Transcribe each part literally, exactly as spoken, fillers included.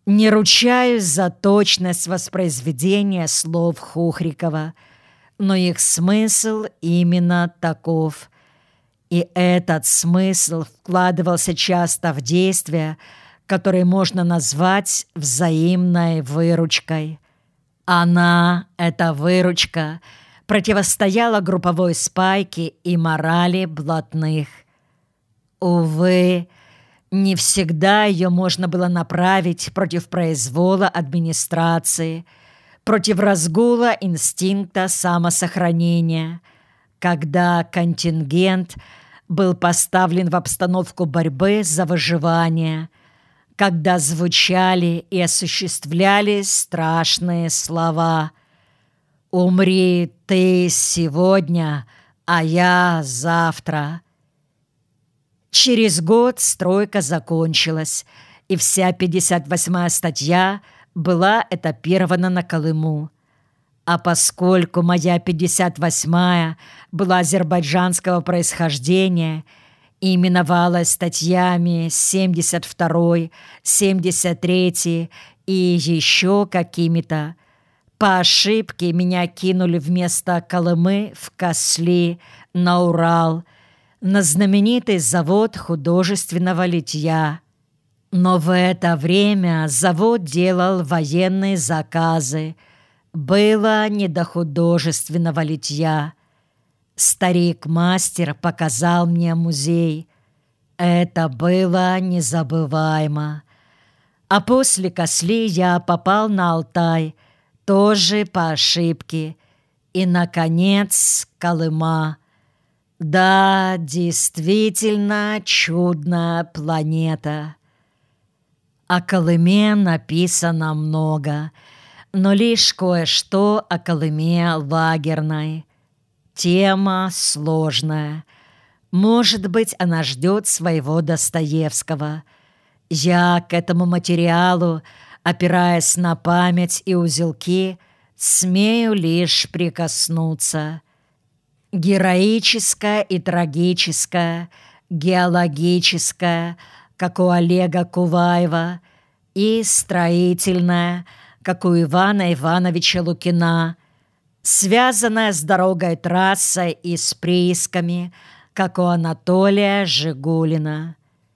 Не ручаюсь за точность воспроизведения слов Хухрикова, но их смысл именно таков. И этот смысл вкладывался часто в действия, которые можно назвать взаимной выручкой. Она, эта выручка, противостояла групповой спайке и морали блатных. Увы, не всегда ее можно было направить против произвола администрации, против разгула инстинкта самосохранения, когда контингент был поставлен в обстановку борьбы за выживание, когда звучали и осуществлялись страшные слова: «Умри ты сегодня, а я завтра». Через год стройка закончилась, и вся пятьдесят восьмая статья была этапирована на Колыму. А поскольку моя пятьдесят восьмая была азербайджанского происхождения и именовалась статьями семьдесят второй, семьдесят третий и еще какими-то, по ошибке меня кинули вместо Колымы в Касли, на Урал, на знаменитый завод художественного литья. Но в это время завод делал военные заказы. Было не до художественного литья. Старик-мастер показал мне музей. Это было незабываемо. А после Касли я попал на Алтай, тоже по ошибке. И, наконец, Колыма. Да, действительно чудная планета. О Колыме написано много, но лишь кое-что о Колыме лагерной. Тема сложная. Может быть, она ждет своего Достоевского. Я к этому материалу, опираясь на память и узелки, смею лишь прикоснуться. Героическое и трагическое, геологическое, как у Олега Куваева, и строительное, как у Ивана Ивановича Лукина, связанное с дорогой трассой и с приисками, как у Анатолия Жигулина.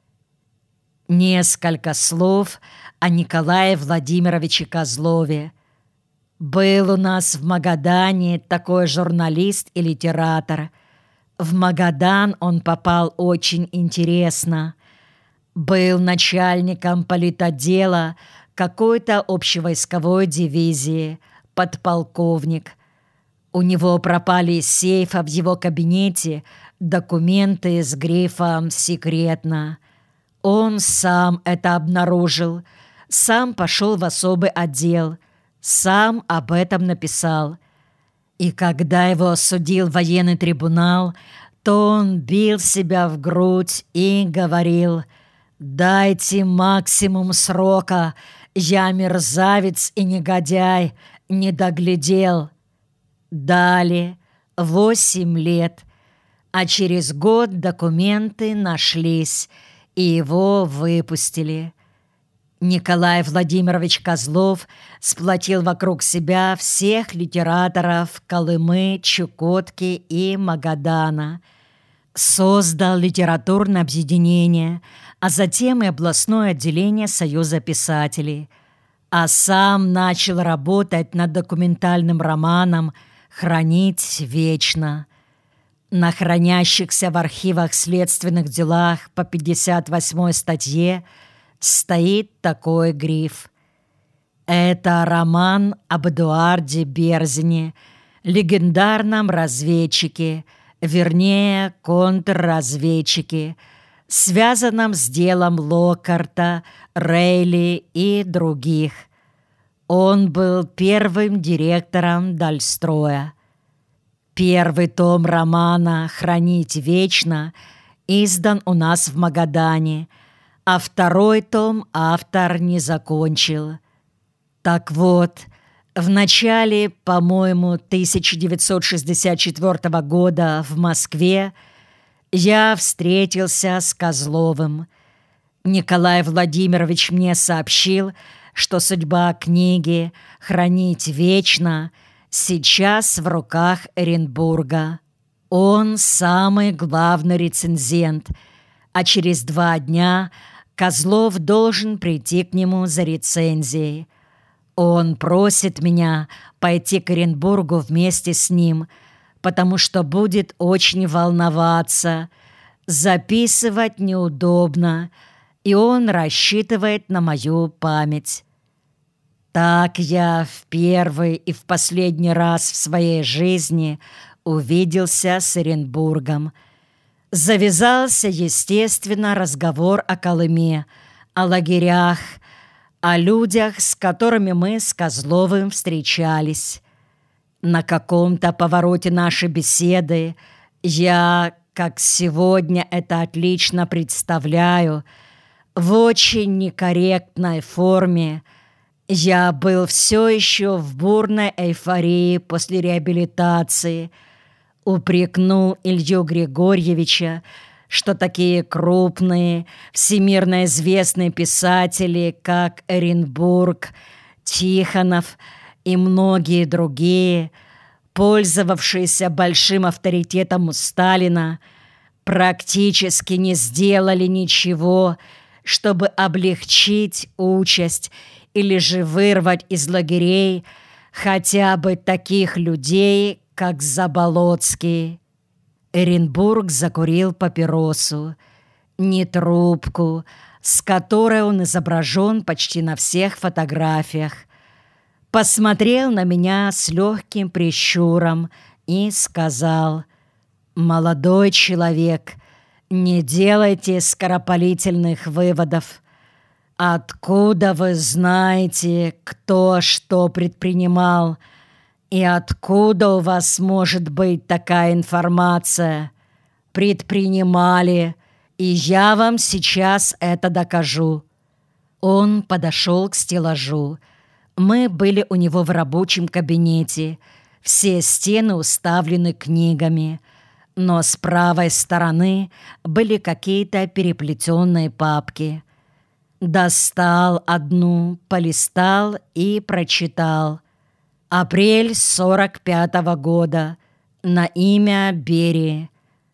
Несколько слов о Николае Владимировиче Козлове. Был у нас в Магадане такой журналист и литератор. В Магадан он попал очень интересно. Был начальником политотдела какой-то общевойсковой дивизии, подполковник. У него пропали из сейфа в его кабинете документы с грифом «Секретно». Он сам это обнаружил, сам пошел в особый отдел, сам об этом написал. И когда его осудил военный трибунал, то он бил себя в грудь и говорил: «Дайте максимум срока, я мерзавец и негодяй, не доглядел». Дали восемь лет, а через год документы нашлись, и его выпустили. Николай Владимирович Козлов сплотил вокруг себя всех литераторов Колымы, Чукотки и Магадана. Создал литературное объединение, а затем и областное отделение Союза писателей. А сам начал работать над документальным романом «Хранить вечно». На хранящихся в архивах следственных делах по пятьдесят восьмой статье стоит такой гриф. Это роман об Эдуарде Берзине, легендарном разведчике, вернее, контрразведчике, связанном с делом Локкарта, Рейли и других. Он был первым директором Дальстроя. Первый том романа «Хранить вечно» издан у нас в Магадане, а второй том автор не закончил. Так вот, в начале, по-моему, тысяча девятьсот шестьдесят четвёртого года в Москве я встретился с Козловым. Николай Владимирович мне сообщил, что судьба книги хранить вечно сейчас в руках Эренбурга. Он самый главный рецензент, а через два дня Козлов должен прийти к нему за рецензией. Он просит меня пойти к Эренбургу вместе с ним, потому что будет очень волноваться, записывать неудобно, и он рассчитывает на мою память. Так я в первый и в последний раз в своей жизни увиделся с Эренбургом. Завязался, естественно, разговор о Колыме, о лагерях, о людях, с которыми мы с Козловым встречались. На каком-то повороте нашей беседы я, как сегодня это отлично представляю, в очень некорректной форме, я был все еще в бурной эйфории после реабилитации, упрекнул Илью Григорьевича, что такие крупные, всемирно известные писатели, как Эренбург, Тихонов и многие другие, пользовавшиеся большим авторитетом у Сталина, практически не сделали ничего, чтобы облегчить участь или же вырвать из лагерей хотя бы таких людей, как Заболоцкий. Эренбург закурил папиросу, не трубку, с которой он изображен почти на всех фотографиях. Посмотрел на меня с легким прищуром и сказал: «Молодой человек, не делайте скоропалительных выводов. Откуда вы знаете, кто что предпринимал? И откуда у вас может быть такая информация? Предпринимали, и я вам сейчас это докажу». Он подошел к стеллажу. Мы были у него в рабочем кабинете. Все стены уставлены книгами, но с правой стороны были какие-то переплетенные папки. Достал одну, полистал и прочитал. Апрель сорок пятого года. На имя Берии.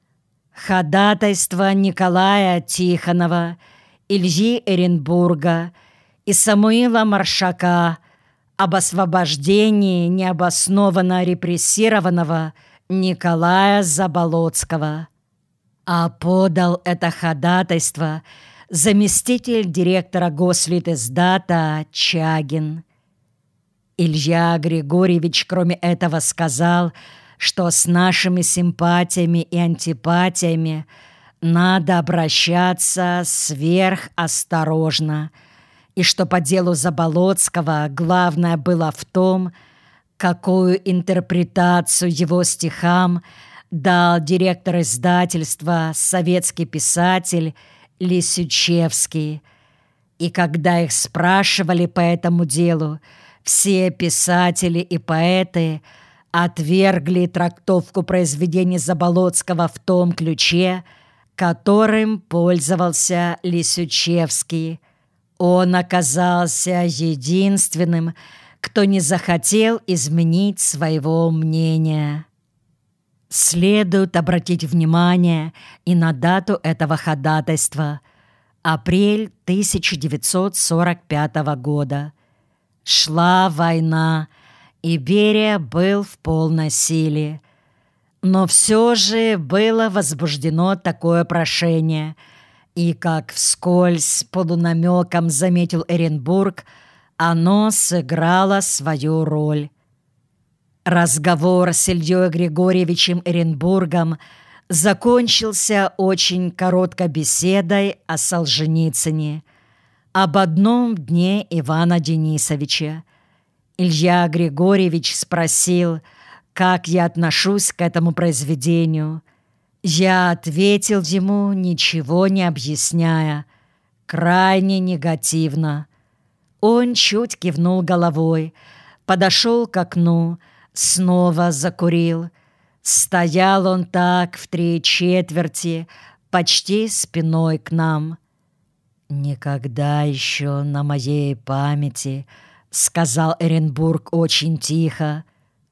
Ходатайство Николая Тихонова, Ильи Эренбурга и Самуила Маршака об освобождении необоснованно репрессированного Николая Заболоцкого. А подал это ходатайство заместитель директора Гослитиздата Чагин. Илья Григорьевич, кроме этого, сказал, что с нашими симпатиями и антипатиями надо обращаться сверхосторожно, и что по делу Заболоцкого главное было в том, какую интерпретацию его стихам дал директор издательства «Советский писатель» Лисючевский. И когда их спрашивали по этому делу, все писатели и поэты отвергли трактовку произведений Заболоцкого в том ключе, которым пользовался Лисючевский. Он оказался единственным, кто не захотел изменить своего мнения. Следует обратить внимание и на дату этого ходатайства – апрель тысяча девятьсот сорок пятого года. Шла война, и Берия был в полной силе. Но все же было возбуждено такое прошение, и, как вскользь полунамеком заметил Эренбург, оно сыграло свою роль. Разговор с Ильей Григорьевичем Эренбургом закончился очень короткой беседой о Солженицыне, об одном дне Ивана Денисовича. Илья Григорьевич спросил, как я отношусь к этому произведению. Я ответил ему, ничего не объясняя, крайне негативно. Он чуть кивнул головой, подошел к окну, снова закурил. Стоял он так в три четверти, почти спиной к нам. «Никогда еще на моей памяти, — сказал Эренбург очень тихо,